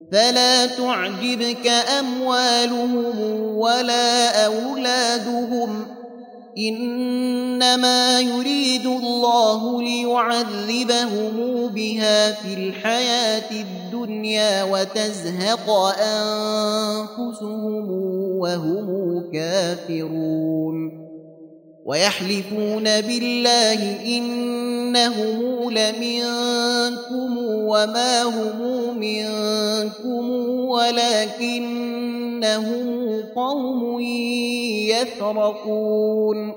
فلا تعجبك أموالهم ولا أولادهم، إنما يريد الله ليعذبهم بها في الحياة الدنيا وتزهق أنفسهم وهم كافرون. ويحلفون بالله إنهم لمنكم وما هم منكم ولكنهم قوم يفرقون.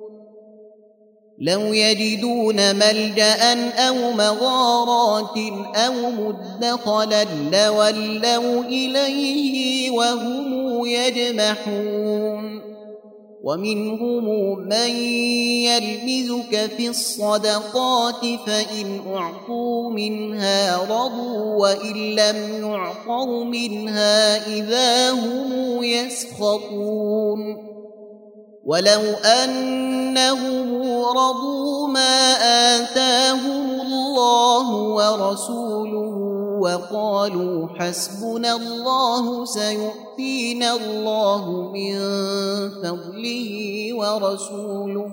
لو يجدون ملجأ أو مغارات أو مدخلا لولوا إليه وهم يجمحون. ومنهم من يلمزك في الصدقات فإن أعطوا منها رضوا وإن لم يعطوا منها إذا هم يسخطون. ولو أنهم رضوا ما آتاهم الله ورسوله وقالوا حسبنا الله سيؤتينا الله من فضله ورسوله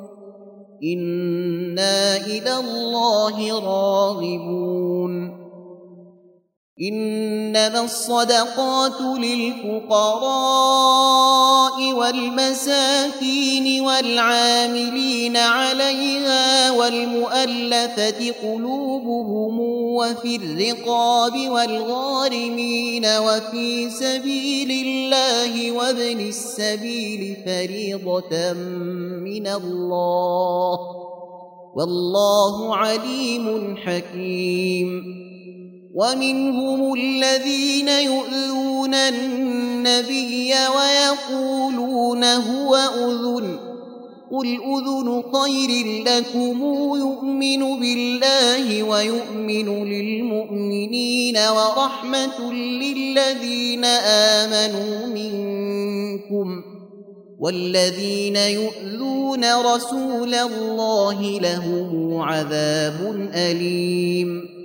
إنا إلى الله راغبون. إنما الصدقات للفقراء والمساكين والعاملين عليها والمؤلفة قلوبهم وفي الرقاب والغارمين وفي سبيل الله وابن السبيل فريضة من الله والله عليم حكيم. ومنهم الذين يؤذون النبي ويقولون هو أذن قل أذن خير لكم يؤمن بالله ويؤمن للمؤمنين ورحمة للذين آمنوا منكم والذين يؤذون رسول الله لهم عذاب أليم.